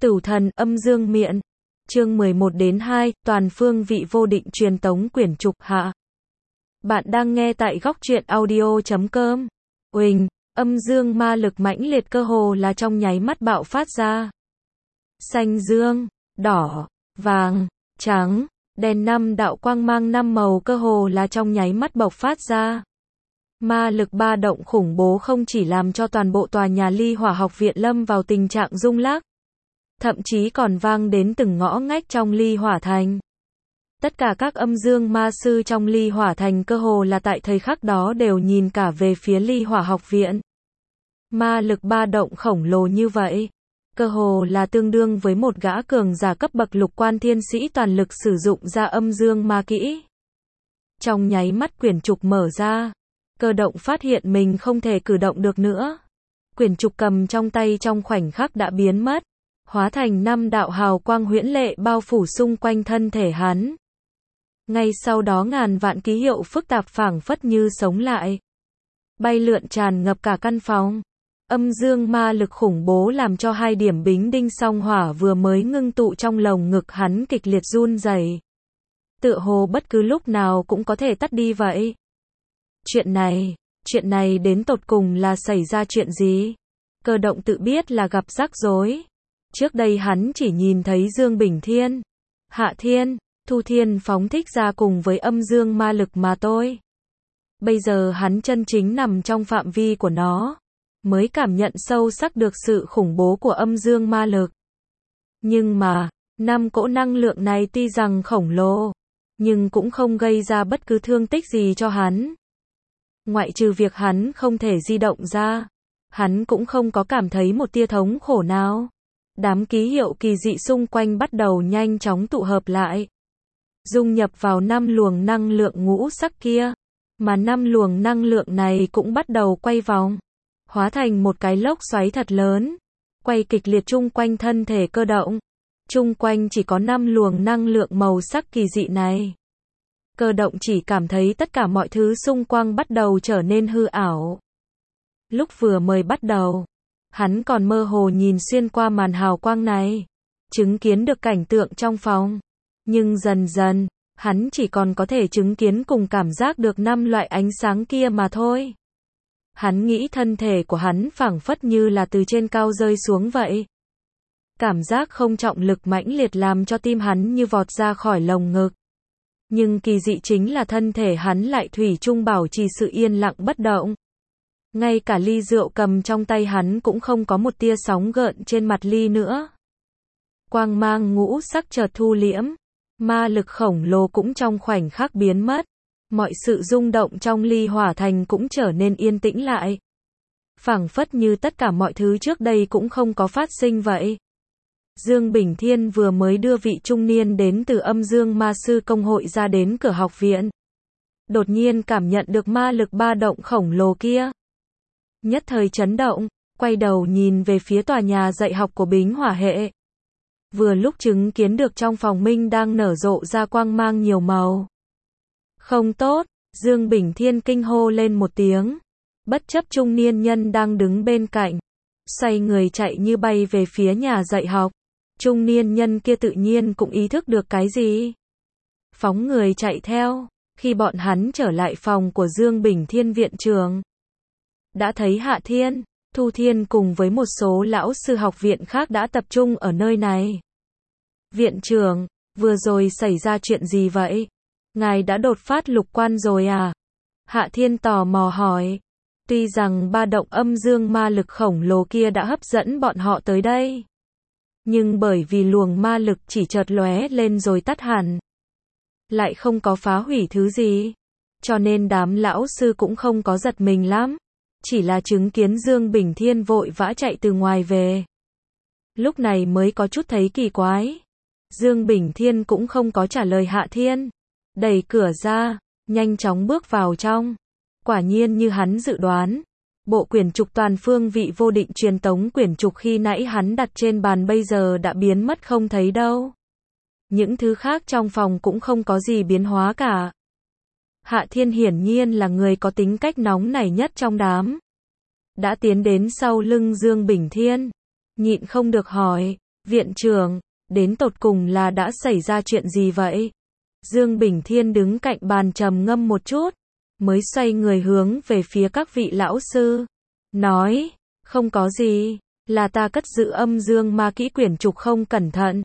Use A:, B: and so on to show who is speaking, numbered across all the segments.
A: Tửu thần âm dương miện. Chương 11 đến 2, toàn phương vị vô định truyền tống quyển trục hạ. Bạn đang nghe tại góc truyện audio.com. Uỳnh, âm dương ma lực mãnh liệt cơ hồ là trong nháy mắt bạo phát ra. Xanh dương, đỏ, vàng, trắng, đèn năm đạo quang mang năm màu cơ hồ là trong nháy mắt bộc phát ra. Ma lực ba động khủng bố không chỉ làm cho toàn bộ tòa nhà Ly Hỏa học viện lâm vào tình trạng rung lắc, thậm chí còn vang đến từng ngõ ngách trong Ly Hỏa thành. Tất cả các âm dương ma sư trong Ly Hỏa thành cơ hồ là tại thời khắc đó đều nhìn cả về phía Ly Hỏa học viện. Ma lực ba động khổng lồ như vậy, cơ hồ là tương đương với một gã cường giả cấp bậc lục quan thiên sĩ toàn lực sử dụng ra âm dương ma kỹ. Trong nháy mắt quyển trục mở ra, Cơ Động phát hiện mình không thể cử động được nữa. Quyển trục cầm trong tay trong khoảnh khắc đã biến mất, hóa thành năm đạo hào quang huyễn lệ bao phủ xung quanh thân thể hắn. Ngay sau đó ngàn vạn ký hiệu phức tạp phảng phất như sống lại, bay lượn tràn ngập cả căn phòng. Âm dương ma lực khủng bố làm cho hai điểm bính đinh song hỏa vừa mới ngưng tụ trong lồng ngực hắn kịch liệt run rẩy, tựa hồ bất cứ lúc nào cũng có thể tắt đi vậy. Chuyện này đến tột cùng là xảy ra chuyện gì? Cơ Động tự biết là gặp rắc rối. Trước đây hắn chỉ nhìn thấy Dương Bình Thiên, Hạ Thiên, Thu Thiên phóng thích ra cùng với âm dương ma lực mà thôi. Bây giờ hắn chân chính nằm trong phạm vi của nó, mới cảm nhận sâu sắc được sự khủng bố của âm dương ma lực. Nhưng mà, năm cỗ năng lượng này tuy rằng khổng lồ, nhưng cũng không gây ra bất cứ thương tích gì cho hắn. Ngoại trừ việc hắn không thể di động ra, hắn cũng không có cảm thấy một tia thống khổ nào. Đám ký hiệu kỳ dị xung quanh bắt đầu nhanh chóng tụ hợp lại, dung nhập vào năm luồng năng lượng ngũ sắc kia, mà năm luồng năng lượng này cũng bắt đầu quay vòng, hóa thành một cái lốc xoáy thật lớn, quay kịch liệt chung quanh thân thể Cơ Động. Chung quanh chỉ có 5 luồng năng lượng màu sắc kỳ dị này. Cơ Động chỉ cảm thấy tất cả mọi thứ xung quanh bắt đầu trở nên hư ảo. Lúc vừa mới bắt đầu, hắn còn mơ hồ nhìn xuyên qua màn hào quang này, chứng kiến được cảnh tượng trong phòng. Nhưng dần dần, hắn chỉ còn có thể chứng kiến cùng cảm giác được 5 loại ánh sáng kia mà thôi. Hắn nghĩ thân thể của hắn phảng phất như là từ trên cao rơi xuống vậy. Cảm giác không trọng lực mãnh liệt làm cho tim hắn như vọt ra khỏi lồng ngực. Nhưng kỳ dị chính là thân thể hắn lại thủy chung bảo trì sự yên lặng bất động. Ngay cả ly rượu cầm trong tay hắn cũng không có một tia sóng gợn trên mặt ly nữa. Quang mang ngũ sắc chợt thu liễm, ma lực khổng lồ cũng trong khoảnh khắc biến mất. Mọi sự rung động trong Ly Hỏa thành cũng trở nên yên tĩnh lại. Phảng phất như tất cả mọi thứ trước đây cũng không có phát sinh vậy. Dương Bình Thiên vừa mới đưa vị trung niên đến từ âm dương ma sư công hội ra đến cửa học viện. Đột nhiên cảm nhận được ma lực ba động khổng lồ kia. Nhất thời chấn động, quay đầu nhìn về phía tòa nhà dạy học của Bính Hỏa hệ. Vừa lúc chứng kiến được trong phòng minh đang nở rộ ra quang mang nhiều màu. Không tốt, Dương Bình Thiên kinh hô lên một tiếng. Bất chấp trung niên nhân đang đứng bên cạnh, xoay người chạy như bay về phía nhà dạy học. Trung niên nhân kia tự nhiên cũng ý thức được cái gì, phóng người chạy theo. Khi bọn hắn trở lại phòng của Dương Bình Thiên viện trưởng, đã thấy Hạ Thiên, Thu Thiên cùng với một số lão sư học viện khác đã tập trung ở nơi này. Viện trưởng, vừa rồi xảy ra chuyện gì vậy? Ngài đã đột phát lục quan rồi à? Hạ Thiên tò mò hỏi. Tuy rằng ba động âm dương ma lực khổng lồ kia đã hấp dẫn bọn họ tới đây, nhưng bởi vì luồng ma lực chỉ chợt lóe lên rồi tắt hẳn, lại không có phá hủy thứ gì, cho nên đám lão sư cũng không có giật mình lắm, chỉ là chứng kiến Dương Bình Thiên vội vã chạy từ ngoài về. Lúc này mới có chút thấy kỳ quái. Dương Bình Thiên cũng không có trả lời Hạ Thiên, đẩy cửa ra, nhanh chóng bước vào trong. Quả nhiên như hắn dự đoán, bộ quyển trục toàn phương vị vô định truyền tống quyển trục khi nãy hắn đặt trên bàn bây giờ đã biến mất không thấy đâu. Những thứ khác trong phòng cũng không có gì biến hóa cả. Hạ Thiên hiển nhiên là người có tính cách nóng nảy nhất trong đám. Đã tiến đến sau lưng Dương Bình Thiên, nhịn không được hỏi, Viện trưởng, đến tột cùng là đã xảy ra chuyện gì vậy? Dương Bình Thiên đứng cạnh bàn trầm ngâm một chút, mới xoay người hướng về phía các vị lão sư. Nói, không có gì, là ta cất giữ âm dương ma kỹ quyển trục không cẩn thận.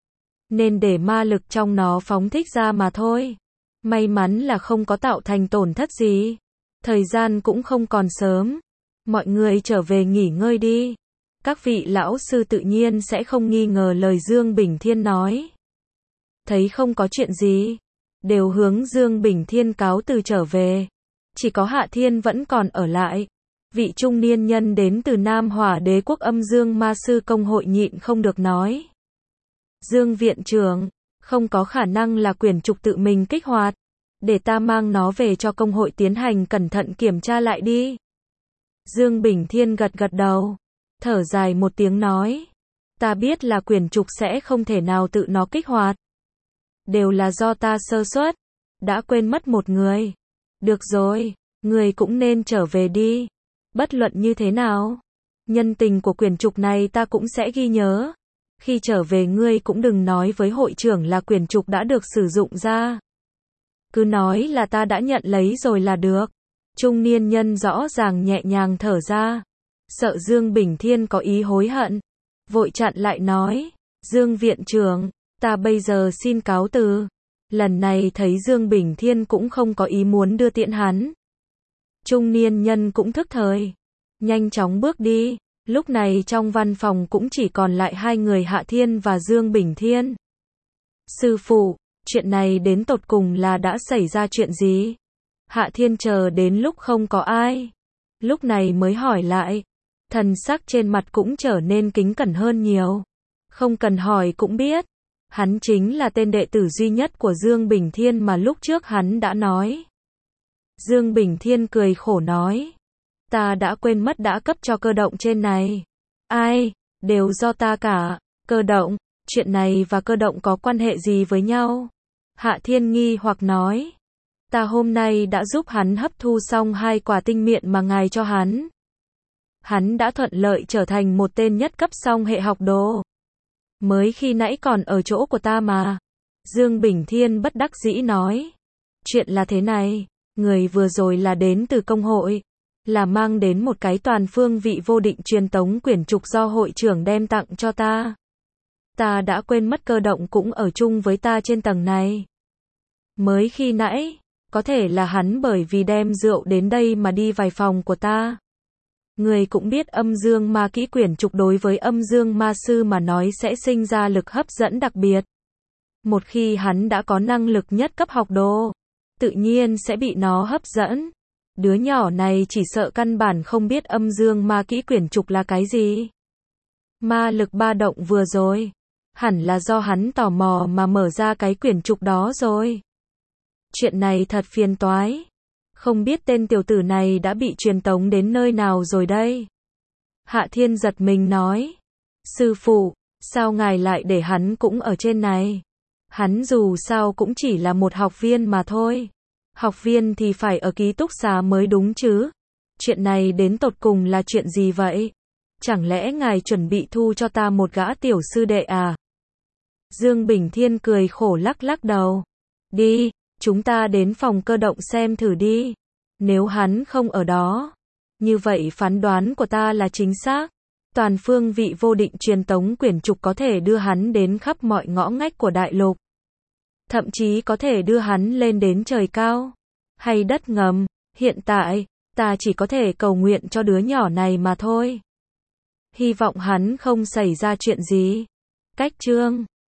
A: Nên để ma lực trong nó phóng thích ra mà thôi. May mắn là không có tạo thành tổn thất gì. Thời gian cũng không còn sớm. Mọi người trở về nghỉ ngơi đi. Các vị lão sư tự nhiên sẽ không nghi ngờ lời Dương Bình Thiên nói. Thấy không có chuyện gì, đều hướng Dương Bình Thiên cáo từ trở về. Chỉ có Hạ Thiên vẫn còn ở lại. Vị trung niên nhân đến từ Nam Hỏa Đế quốc âm dương ma sư công hội nhịn không được nói. Dương viện trưởng, không có khả năng là quyển trục tự mình kích hoạt. Để ta mang nó về cho công hội tiến hành cẩn thận kiểm tra lại đi. Dương Bình Thiên gật gật đầu, thở dài một tiếng nói. Ta biết là quyển trục sẽ không thể nào tự nó kích hoạt. Đều là do ta sơ suất, đã quên mất một người. Được rồi, người cũng nên trở về đi. Bất luận như thế nào, nhân tình của quyển trục này ta cũng sẽ ghi nhớ. Khi trở về ngươi cũng đừng nói với hội trưởng là quyển trục đã được sử dụng ra. Cứ nói là ta đã nhận lấy rồi là được. Trung niên nhân rõ ràng nhẹ nhàng thở ra. Sợ Dương Bình Thiên có ý hối hận. Vội chặn lại nói. Dương viện trưởng, ta bây giờ xin cáo từ. Lần này thấy Dương Bình Thiên cũng không có ý muốn đưa tiễn hắn. Trung niên nhân cũng thức thời. Nhanh chóng bước đi. Lúc này trong văn phòng cũng chỉ còn lại hai người Hạ Thiên và Dương Bình Thiên. Sư phụ, chuyện này đến tột cùng là đã xảy ra chuyện gì? Hạ Thiên chờ đến lúc không có ai. Lúc này mới hỏi lại. Thần sắc trên mặt cũng trở nên kính cẩn hơn nhiều. Không cần hỏi cũng biết. Hắn chính là tên đệ tử duy nhất của Dương Bình Thiên mà lúc trước hắn đã nói. Dương Bình Thiên cười khổ nói. Ta đã quên mất đã cấp cho cơ động trên này. Ai, đều do ta cả. Cơ động, chuyện này và cơ động có quan hệ gì với nhau? Hạ Thiên nghi hoặc nói. Ta hôm nay đã giúp hắn hấp thu xong 2 quả tinh miệng mà ngài cho hắn. Hắn đã thuận lợi trở thành một tên nhất cấp song hệ học đồ. Mới khi nãy còn ở chỗ của ta mà. Dương Bình Thiên bất đắc dĩ nói. Chuyện là thế này, người vừa rồi là đến từ công hội. Là mang đến một cái toàn phương vị vô định truyền tống quyển trục do hội trưởng đem tặng cho ta. Ta đã quên mất cơ động cũng ở chung với ta trên tầng này. Mới khi nãy, có thể là hắn bởi vì đem rượu đến đây mà đi vài phòng của ta. Người cũng biết âm dương ma kỹ quyển trục đối với âm dương ma sư mà nói sẽ sinh ra lực hấp dẫn đặc biệt. Một khi hắn đã có năng lực nhất cấp học đồ, tự nhiên sẽ bị nó hấp dẫn. Đứa nhỏ này chỉ sợ căn bản không biết âm dương ma kỹ quyển trục là cái gì. Ma lực ba động vừa rồi, hẳn là do hắn tò mò mà mở ra cái quyển trục đó rồi. Chuyện này thật phiền toái. Không biết tên tiểu tử này đã bị truyền tống đến nơi nào rồi đây. Hạ Thiên giật mình nói. Sư phụ, sao ngài lại để hắn cũng ở trên này? Hắn dù sao cũng chỉ là một học viên mà thôi. Học viên thì phải ở ký túc xá mới đúng chứ. Chuyện này đến tột cùng là chuyện gì vậy? Chẳng lẽ ngài chuẩn bị thu cho ta một gã tiểu sư đệ à? Dương Bình Thiên cười khổ lắc lắc đầu. Đi, chúng ta đến phòng cơ động xem thử đi. Nếu hắn không ở đó, như vậy phán đoán của ta là chính xác. Toàn phương vị vô định truyền tống quyển trục có thể đưa hắn đến khắp mọi ngõ ngách của đại lục. Thậm chí có thể đưa hắn lên đến trời cao, hay đất ngầm. Hiện tại, ta chỉ có thể cầu nguyện cho đứa nhỏ này mà thôi. Hy vọng hắn không xảy ra chuyện gì. Cách chương